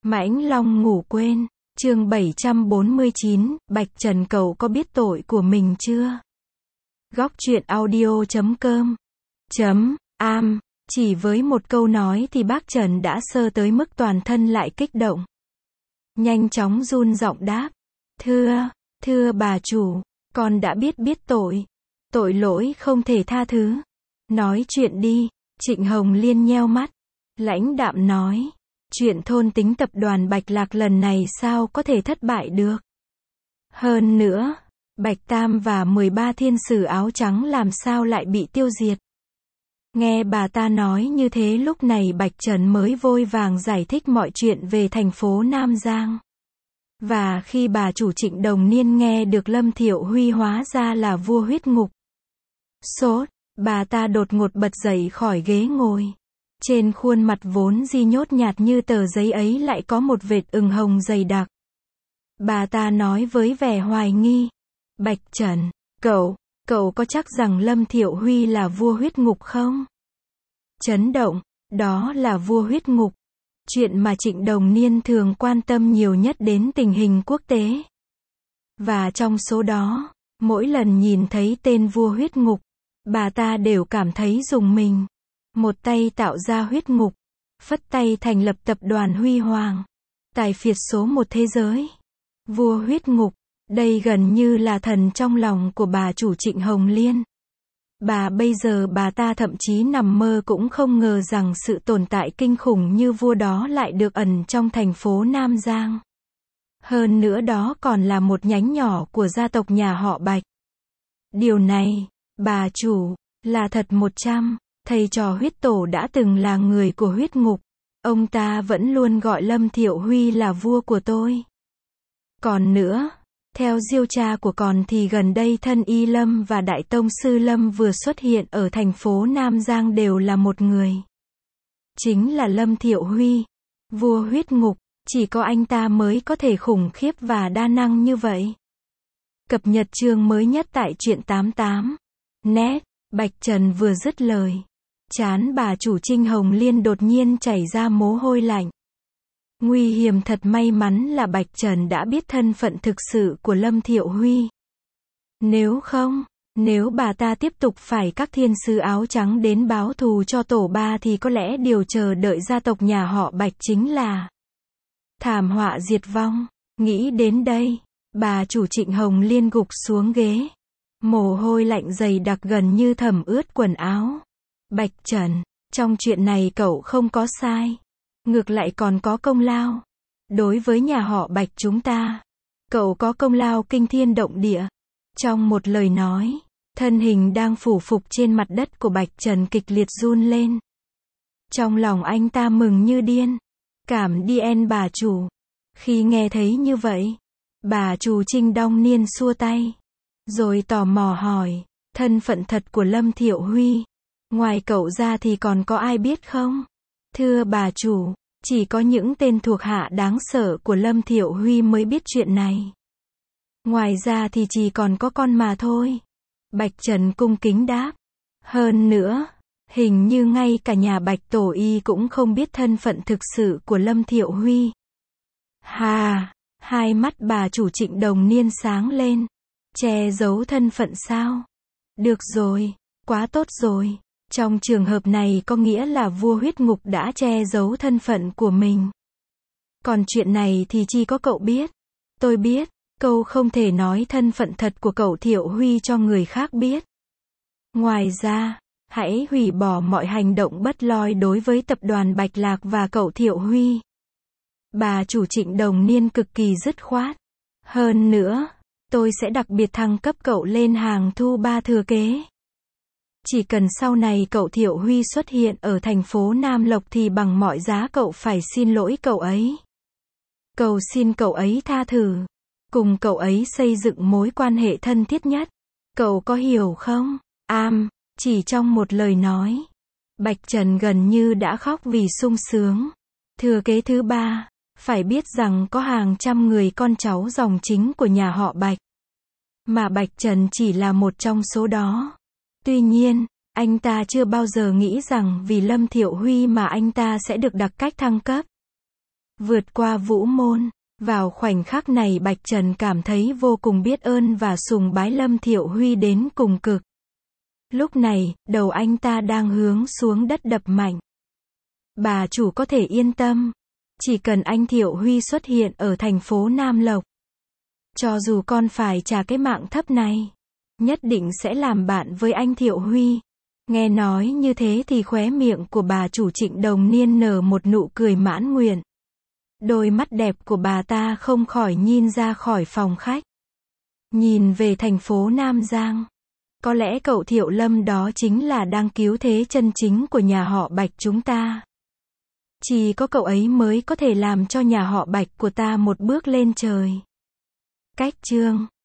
Mãnh Long ngủ quên, chương 749, Bạch Trần cậu có biết tội của mình chưa? Góc truyện audio.com .am Chỉ với một câu nói thì bác Trần đã sơ tới mức toàn thân lại kích động. Nhanh chóng run giọng đáp. Thưa bà chủ, con đã biết tội. Tội lỗi không thể tha thứ. Nói chuyện đi, Trịnh Hồng Liên nheo mắt. Lãnh đạm nói. Chuyện thôn tính tập đoàn Bạch Lạc lần này sao có thể thất bại được. Hơn nữa, Bạch Tam và 13 thiên sử áo trắng làm sao lại bị tiêu diệt. Nghe bà ta nói như thế lúc này Bạch Trần mới vội vàng giải thích mọi chuyện về thành phố Nam Giang. Và khi bà chủ Trịnh Đồng Niên nghe được Lâm Thiệu Huy hóa ra là vua huyết ngục. Sốt, bà ta đột ngột bật dậy khỏi ghế ngồi. Trên khuôn mặt vốn di nhốt nhạt như tờ giấy ấy lại có một vệt ửng hồng dày đặc. Bà ta nói với vẻ hoài nghi. Bạch Trần, cậu có chắc rằng Lâm Thiệu Huy là vua huyết ngục không? Chấn động, đó là vua huyết ngục. Chuyện mà Trịnh Đồng Niên thường quan tâm nhiều nhất đến tình hình quốc tế. Và trong số đó, mỗi lần nhìn thấy tên vua huyết ngục, bà ta đều cảm thấy rùng mình. Một tay tạo ra huyết ngục, phất tay thành lập tập đoàn huy hoàng, tài phiệt số một thế giới. Vua huyết ngục, đây gần như là thần trong lòng của bà chủ Trịnh Hồng Liên. Bây giờ bà ta thậm chí nằm mơ cũng không ngờ rằng sự tồn tại kinh khủng như vua đó lại được ẩn trong thành phố Nam Giang. Hơn nữa đó còn là một nhánh nhỏ của gia tộc nhà họ Bạch. Điều này, bà chủ, là thật 100. Thầy trò huyết tổ đã từng là người của huyết ngục. Ông ta vẫn luôn gọi Lâm Thiệu Huy là vua của tôi. Còn nữa, theo diêu tra của con thì gần đây thân y Lâm và Đại Tông sư Lâm vừa xuất hiện ở thành phố Nam Giang đều là một người. Chính là Lâm Thiệu Huy, vua huyết ngục, chỉ có anh ta mới có thể khủng khiếp và đa năng như vậy. Cập nhật chương mới nhất tại truyện 88. Net, Bạch Trần vừa dứt lời. Trán bà chủ Trịnh Hồng Liên đột nhiên chảy ra mồ hôi lạnh. Nguy hiểm thật, may mắn là Bạch Trần đã biết thân phận thực sự của Lâm Thiệu Huy. Nếu bà ta tiếp tục phải các thiên sứ áo trắng đến báo thù cho tổ ba thì có lẽ điều chờ đợi gia tộc nhà họ Bạch chính là thảm họa diệt vong. Nghĩ đến đây, bà chủ Trịnh Hồng Liên gục xuống ghế. Mồ hôi lạnh dày đặc gần như thấm ướt quần áo. Bạch Trần, trong chuyện này cậu không có sai. Ngược lại còn có công lao. Đối với nhà họ Bạch chúng ta, cậu có công lao kinh thiên động địa. Trong một lời nói, thân hình đang phủ phục trên mặt đất của Bạch Trần kịch liệt run lên. Trong lòng anh ta mừng như điên. Cảm điên bà chủ. Khi nghe thấy như vậy, bà chủ Trịnh Đồng Niên xua tay. Rồi tò mò hỏi, thân phận thật của Lâm Thiệu Huy. Ngoài cậu ra thì còn có ai biết không? Thưa bà chủ, chỉ có những tên thuộc hạ đáng sợ của Lâm Thiệu Huy mới biết chuyện này. Ngoài ra thì chỉ còn có con mà thôi. Bạch Trần cung kính đáp. Hơn nữa, hình như ngay cả nhà Bạch Tổ Y cũng không biết thân phận thực sự của Lâm Thiệu Huy. Hai mắt bà chủ Trịnh Đồng Niên sáng lên. Che giấu thân phận sao? Được rồi, quá tốt rồi. Trong trường hợp này có nghĩa là vua huyết ngục đã che giấu thân phận của mình. Còn chuyện này thì chỉ có cậu biết. Tôi biết, cậu không thể nói thân phận thật của cậu Thiệu Huy cho người khác biết. Ngoài ra, hãy hủy bỏ mọi hành động bất loi đối với tập đoàn Bạch Lạc và cậu Thiệu Huy. Bà chủ Trịnh Đồng Niên cực kỳ dứt khoát. Hơn nữa, tôi sẽ đặc biệt thăng cấp cậu lên hàng thu ba thừa kế. Chỉ cần sau này cậu Thiệu Huy xuất hiện ở thành phố Nam Lộc thì bằng mọi giá cậu phải xin lỗi cậu ấy. Cầu xin cậu ấy tha thứ. Cùng cậu ấy xây dựng mối quan hệ thân thiết nhất. Cậu có hiểu không? Chỉ trong một lời nói, Bạch Trần gần như đã khóc vì sung sướng. Thừa kế thứ ba, phải biết rằng có hàng trăm người con cháu dòng chính của nhà họ Bạch. Mà Bạch Trần chỉ là một trong số đó. Tuy nhiên, anh ta chưa bao giờ nghĩ rằng vì Lâm Thiệu Huy mà anh ta sẽ được đặc cách thăng cấp. vượt qua vũ môn. Vào khoảnh khắc này Bạch Trần cảm thấy vô cùng biết ơn và sùng bái Lâm Thiệu Huy đến cùng cực. Lúc này, đầu anh ta đang hướng xuống đất đập mạnh. Bà chủ có thể yên tâm. Chỉ cần anh Thiệu Huy xuất hiện ở thành phố Nam Lộc. Cho dù con phải trả cái mạng thấp này, nhất định sẽ làm bạn với anh Thiệu Huy. Nghe nói như thế thì khóe miệng của bà chủ Trịnh Đồng Niên nở một nụ cười mãn nguyện. Đôi mắt đẹp của bà ta không khỏi nhìn ra khỏi phòng khách. Nhìn về thành phố Nam Giang. Có lẽ cậu Thiệu Lâm đó chính là đang cứu thế chân chính của nhà họ Bạch chúng ta. Chỉ có cậu ấy mới có thể làm cho nhà họ Bạch của ta một bước lên trời. Cách chương